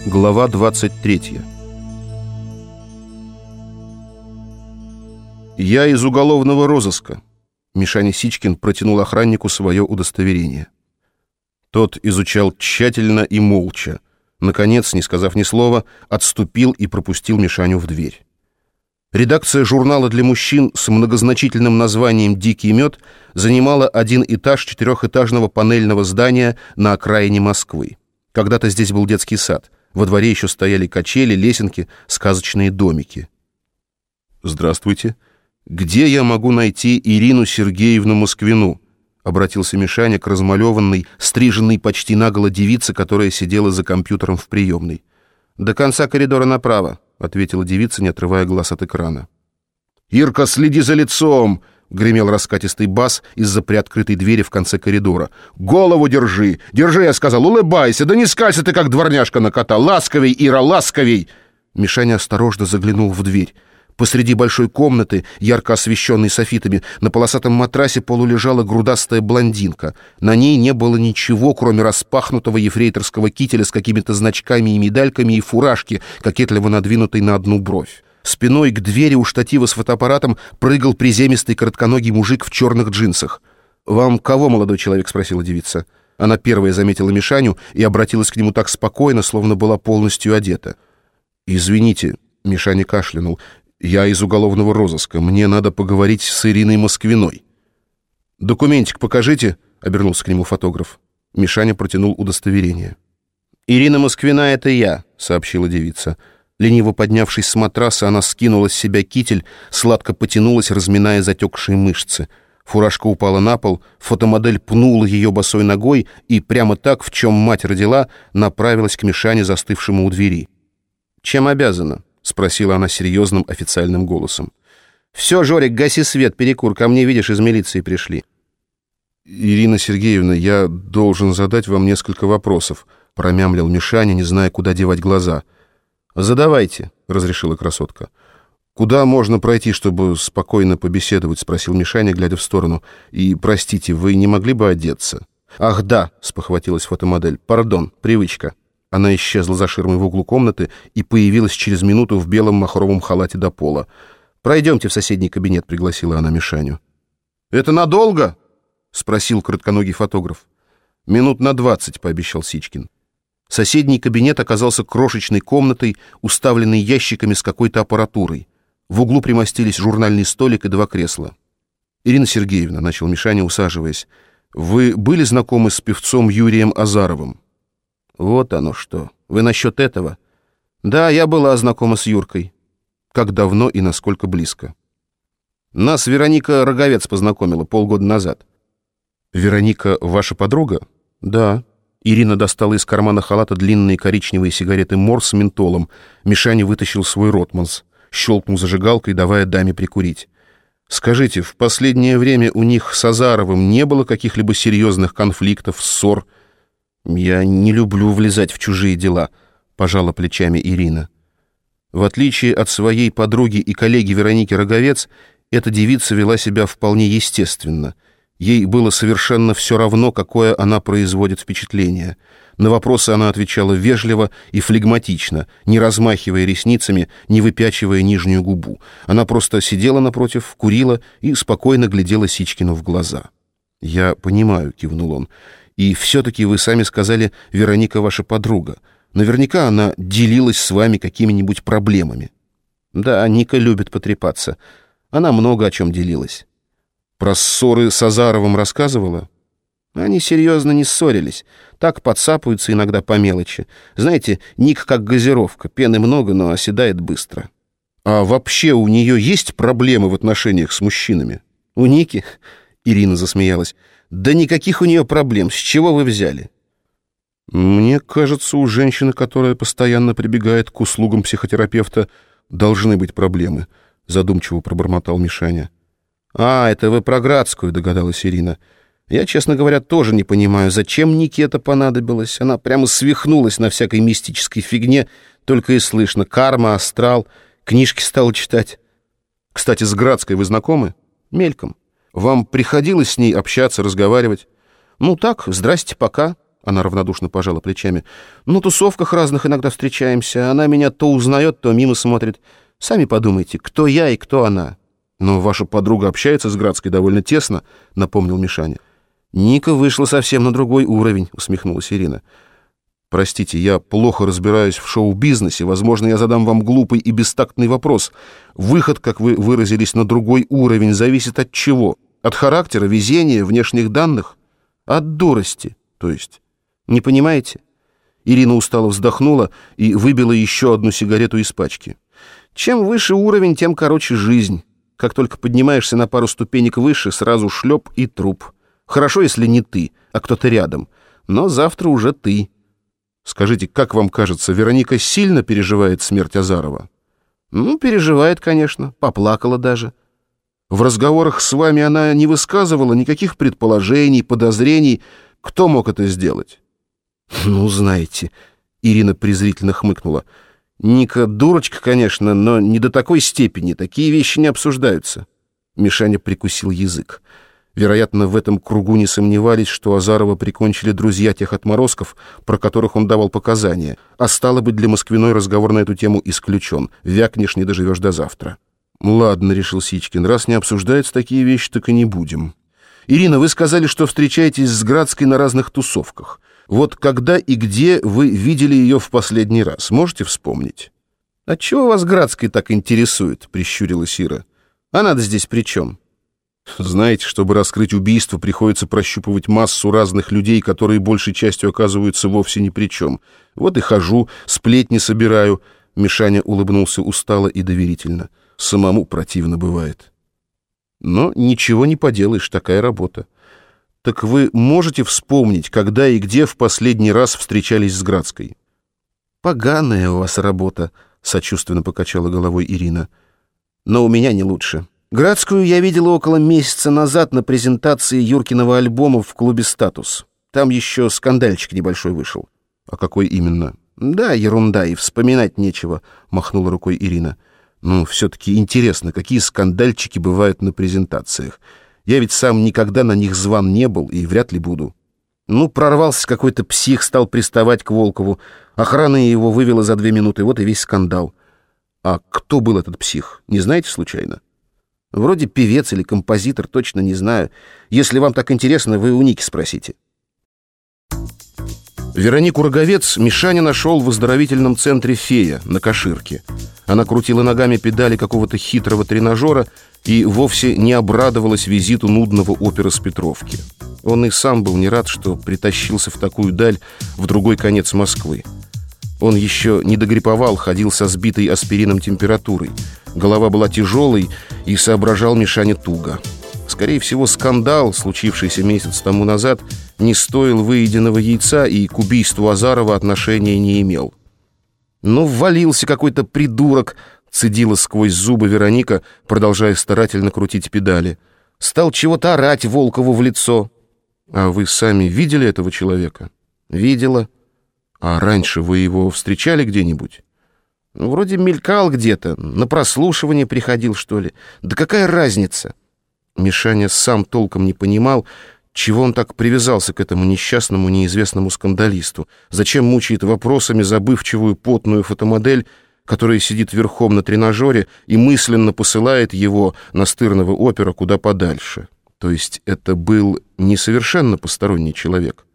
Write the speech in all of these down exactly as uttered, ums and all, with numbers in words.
Глава двадцать третья. «Я из уголовного розыска». Мишаня Сичкин протянул охраннику свое удостоверение. Тот изучал тщательно и молча. Наконец, не сказав ни слова, отступил и пропустил Мишаню в дверь. Редакция журнала для мужчин с многозначительным названием «Дикий мед» занимала один этаж четырехэтажного панельного здания на окраине Москвы. Когда-то здесь был детский сад. Во дворе еще стояли качели, лесенки, сказочные домики. «Здравствуйте. Где я могу найти Ирину Сергеевну Москвину?» — обратился Мишаня к размалеванной, стриженной почти наголо девице, которая сидела за компьютером в приемной. «До конца коридора направо», — ответила девица, не отрывая глаз от экрана. «Ирка, следи за лицом!» — гремел раскатистый бас из-за приоткрытой двери в конце коридора. «Голову держи! Держи, я сказал! Улыбайся! Да не скалься ты, как дворняжка на кота! Ласковей, Ира, ласковей!» Мишаня осторожно заглянул в дверь. Посреди большой комнаты, ярко освещенной софитами, на полосатом матрасе полулежала грудастая блондинка. На ней не было ничего, кроме распахнутого ефрейторского кителя с какими-то значками и медальками и фуражки, кокетливо надвинутой на одну бровь. Спиной к двери у штатива с фотоаппаратом прыгал приземистый коротконогий мужик в черных джинсах. «Вам кого, молодой человек?» — спросила девица. Она первая заметила Мишаню и обратилась к нему так спокойно, словно была полностью одета. «Извините», — Мишаня кашлянул, — «я из уголовного розыска. Мне надо поговорить с Ириной Москвиной». «Документик покажите», — обернулся к нему фотограф. Мишаня протянул удостоверение. «Ирина Москвина — это я», — сообщила девица. Лениво поднявшись с матраса, она скинула с себя китель, сладко потянулась, разминая затекшие мышцы. Фуражка упала на пол, фотомодель пнула ее босой ногой и прямо так, в чем мать родила, направилась к Мишане, застывшему у двери. «Чем обязана?» — спросила она серьезным официальным голосом. «Все, Жорик, гаси свет, перекур, ко мне, видишь, из милиции пришли». «Ирина Сергеевна, я должен задать вам несколько вопросов», — промямлил Мишаня, не зная, куда девать глаза. «Задавайте», — разрешила красотка. «Куда можно пройти, чтобы спокойно побеседовать?» — спросил Мишаня, глядя в сторону. «И, простите, вы не могли бы одеться?» «Ах, да», — спохватилась фотомодель. «Пардон, привычка». Она исчезла за ширмой в углу комнаты и появилась через минуту в белом махровом халате до пола. «Пройдемте в соседний кабинет», — пригласила она Мишаню. «Это надолго?» — спросил коротконогий фотограф. «Минут на двадцать», — пообещал Сичкин. Соседний кабинет оказался крошечной комнатой, уставленной ящиками с какой-то аппаратурой. В углу примостились журнальный столик и два кресла. «Ирина Сергеевна», — начал Мишаня, усаживаясь, — «вы были знакомы с певцом Юрием Азаровым?» «Вот оно что. Вы насчет этого?» «Да, я была знакома с Юркой». «Как давно и насколько близко?» «Нас Вероника Роговец познакомила полгода назад». «Вероника ваша подруга?» «Да». Ирина достала из кармана халата длинные коричневые сигареты Морс с ментолом. Мишаня вытащил свой Ротманс, щелкнул зажигалкой, давая даме прикурить. «Скажите, в последнее время у них с Азаровым не было каких-либо серьезных конфликтов, ссор?» «Я не люблю влезать в чужие дела», — пожала плечами Ирина. В отличие от своей подруги и коллеги Вероники Роговец, эта девица вела себя вполне естественно. Ей было совершенно все равно, какое она производит впечатление. На вопросы она отвечала вежливо и флегматично, не размахивая ресницами, не выпячивая нижнюю губу. Она просто сидела напротив, курила и спокойно глядела Сичкину в глаза. «Я понимаю», — кивнул он. «И все-таки вы сами сказали, Вероника ваша подруга. Наверняка она делилась с вами какими-нибудь проблемами». «Да, Ника любит потрепаться. Она много о чем делилась». «Про ссоры с Азаровым рассказывала?» «Они серьезно не ссорились. Так подцапаются иногда по мелочи. Знаете, Ник как газировка. Пены много, но оседает быстро». «А вообще у нее есть проблемы в отношениях с мужчинами?» «У Ники?» — Ирина засмеялась. «Да никаких у нее проблем. С чего вы взяли?» «Мне кажется, у женщины, которая постоянно прибегает к услугам психотерапевта, должны быть проблемы», — задумчиво пробормотал Мишаня. «А, это вы про Градскую», — догадалась Ирина. «Я, честно говоря, тоже не понимаю, зачем Нике это понадобилось. Она прямо свихнулась на всякой мистической фигне, только и слышно. Карма, астрал, книжки стала читать». «Кстати, с Градской вы знакомы?» «Мельком». «Вам приходилось с ней общаться, разговаривать?» «Ну так, здрасте, пока. Она равнодушно пожала плечами. «На тусовках разных иногда встречаемся. Она меня то узнает, то мимо смотрит. Сами подумайте, кто я и кто она». «Но ваша подруга общается с Градской довольно тесно», — напомнил Мишаня. «Ника вышла совсем на другой уровень», — усмехнулась Ирина. «Простите, я плохо разбираюсь в шоу-бизнесе. Возможно, я задам вам глупый и бестактный вопрос. Выход, как вы выразились, на другой уровень зависит от чего? От характера, везения, внешних данных? От дурости, то есть. Не понимаете?» Ирина устало вздохнула и выбила еще одну сигарету из пачки. «Чем выше уровень, тем короче жизнь. Как только поднимаешься на пару ступенек выше, сразу шлеп и труп. Хорошо, если не ты, а кто-то рядом. Но завтра уже ты». «Скажите, как вам кажется, Вероника сильно переживает смерть Азарова?» «Ну, переживает, конечно. Поплакала даже». «В разговорах с вами она не высказывала никаких предположений, подозрений. Кто мог это сделать?» «Ну, знаете...» — Ирина презрительно хмыкнула. «Ника дурочка, конечно, но не до такой степени. Такие вещи не обсуждаются». Мишаня прикусил язык. Вероятно, в этом кругу не сомневались, что Азарова прикончили друзья тех отморозков, про которых он давал показания, а стало быть, для Москвиной разговор на эту тему исключен. Вякнешь, не доживешь до завтра. «Ладно», — решил Сичкин, — «раз не обсуждаются такие вещи, так и не будем». «Ирина, вы сказали, что встречаетесь с Градской на разных тусовках. Вот когда и где вы видели ее в последний раз? Можете вспомнить?» «Отчего вас Градской так интересует?» — прищурилась Ира. «Она-то здесь при чем?» «Знаете, чтобы раскрыть убийство, приходится прощупывать массу разных людей, которые большей частью оказываются вовсе ни при чем. Вот и хожу, сплетни собираю». Мишаня улыбнулся устало и доверительно. «Самому противно бывает». «Но ничего не поделаешь, такая работа. Так вы можете вспомнить, когда и где в последний раз встречались с Градской?» «Поганая у вас работа», — сочувственно покачала головой Ирина. «Но у меня не лучше. Градскую я видела около месяца назад на презентации Юркиного альбома в клубе «Статус». Там еще скандальчик небольшой вышел». «А какой именно?» «Да, ерунда, и вспоминать нечего», — махнула рукой Ирина. «Ну, все-таки интересно, какие скандальчики бывают на презентациях. Я ведь сам никогда на них зван не был и вряд ли буду». «Ну, прорвался какой-то псих, стал приставать к Волкову. Охрана его вывела за две минуты, вот и весь скандал». «А кто был этот псих, не знаете случайно?» «Вроде певец или композитор, точно не знаю. Если вам так интересно, вы у Ники спросите». Веронику Роговец Мишаня нашел в оздоровительном центре «Фея» на Каширке. Она крутила ногами педали какого-то хитрого тренажера и вовсе не обрадовалась визиту нудного опера с Петровки. Он и сам был не рад, что притащился в такую даль, в другой конец Москвы. Он еще не догриповал, ходил со сбитой аспирином температурой. Голова была тяжелой, и соображал Мишаня туго. Скорее всего, скандал, случившийся месяц тому назад, не стоил выеденного яйца и к убийству Азарова отношения не имел. «Ну, ввалился какой-то придурок», — цедила сквозь зубы Вероника, продолжая старательно крутить педали. «Стал чего-то орать Волкову в лицо». «А вы сами видели этого человека?» «Видела». «А раньше вы его встречали где-нибудь?» «Вроде мелькал где-то, на прослушивание приходил, что ли. Да какая разница?» Мишаня сам толком не понимал, чего он так привязался к этому несчастному неизвестному скандалисту. Зачем мучает вопросами забывчивую потную фотомодель, которая сидит верхом на тренажере и мысленно посылает его, настырного опера, куда подальше. То есть это был не совершенно посторонний человек.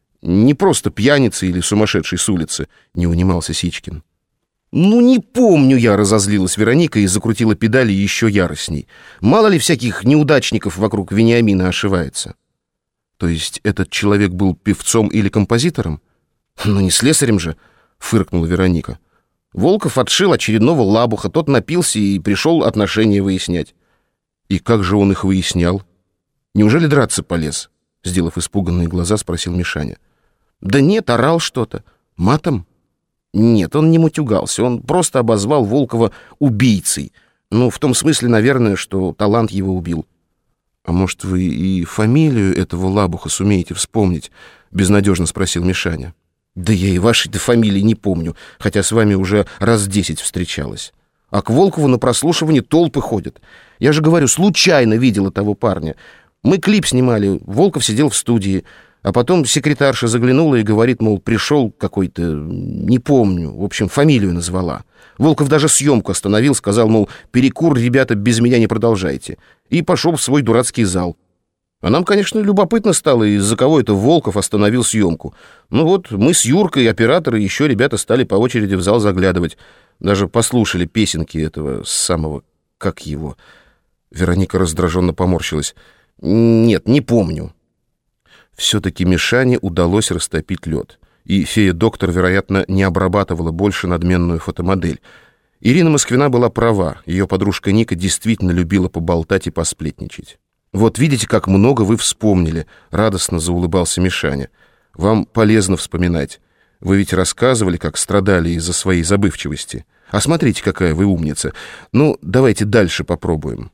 Не просто пьяница или сумасшедший с улицы, не унимался Сичкин. «Ну, не помню я», — разозлилась Вероника и закрутила педали еще яростней. «Мало ли всяких неудачников вокруг Вениамина ошивается». «То есть этот человек был певцом или композитором?» «Ну, не слесарем же», — фыркнула Вероника. «Волков отшил очередного лабуха, тот напился и пришел отношения выяснять». «И как же он их выяснял? Неужели драться полез?» — сделав испуганные глаза, спросил Мишаня. «Да нет, орал что-то. Матом?» «Нет, он не мутюгался, он просто обозвал Волкова убийцей. Ну, в том смысле, наверное, что талант его убил». «А может, вы и фамилию этого лабуха сумеете вспомнить?» — безнадежно спросил Мишаня. «Да я и вашей-то фамилии не помню, хотя с вами уже раз десять встречалась. А к Волкову на прослушивание толпы ходят. Я же говорю, случайно видела того парня. Мы клип снимали, Волков сидел в студии. А потом секретарша заглянула и говорит, мол, пришел какой-то, не помню, в общем, фамилию назвала. Волков даже съемку остановил, сказал, мол, перекур, ребята, без меня не продолжайте. И пошел в свой дурацкий зал. А нам, конечно, любопытно стало, из-за кого это Волков остановил съемку. Ну вот, мы с Юркой, операторы, еще ребята стали по очереди в зал заглядывать. Даже послушали песенки этого самого, как его. Вероника раздраженно поморщилась. Нет, не помню. Все-таки Мишане удалось растопить лед. И фея-доктор, вероятно, не обрабатывала больше надменную фотомодель. Ирина Москвина была права. Ее подружка Ника действительно любила поболтать и посплетничать. «Вот видите, как много вы вспомнили», — радостно заулыбался Мишаня. «Вам полезно вспоминать. Вы ведь рассказывали, как страдали из-за своей забывчивости. А смотрите, какая вы умница. Ну, давайте дальше попробуем».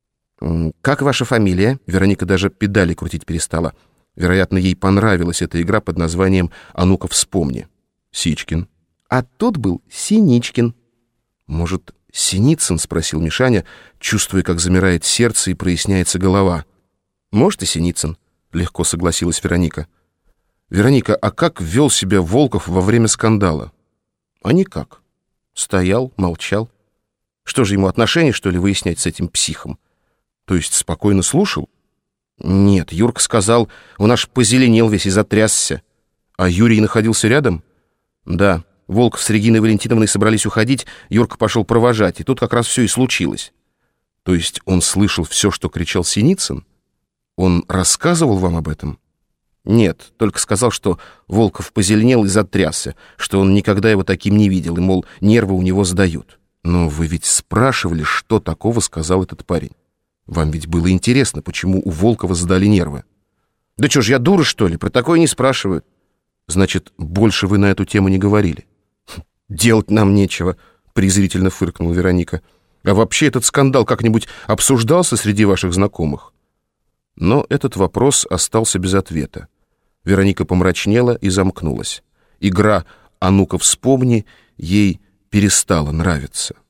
«Как ваша фамилия?» Вероника даже педали крутить перестала. Вероятно, ей понравилась эта игра под названием «А ну-ка, вспомни». «Сичкин». «А тут был Синичкин». «Может, Синицын?» — спросил Мишаня, чувствуя, как замирает сердце и проясняется голова. «Может, и Синицын», — легко согласилась Вероника. «Вероника, а как вел себя Волков во время скандала?» «А никак. Стоял, молчал. Что же, ему отношения, что ли, выяснять с этим психом? То есть спокойно слушал?» «Нет, Юрка сказал, он аж позеленел весь и затрясся». «А Юрий находился рядом?» «Да. Волков с Региной Валентиновной собрались уходить, Юрка пошел провожать, и тут как раз все и случилось». «То есть он слышал все, что кричал Синицын? Он рассказывал вам об этом?» «Нет, только сказал, что Волков позеленел и затрясся, что он никогда его таким не видел, и, мол, нервы у него сдают». «Но вы ведь спрашивали, что такого сказал этот парень? Вам ведь было интересно, почему у Волкова сдали нервы». «Да что ж, я дура, что ли? Про такое не спрашивают». «Значит, больше вы на эту тему не говорили?» «Делать нам нечего», — презрительно фыркнула Вероника. «А вообще этот скандал как-нибудь обсуждался среди ваших знакомых?» Но этот вопрос остался без ответа. Вероника помрачнела и замкнулась. Игра «А ну-ка, вспомни» ей перестала нравиться.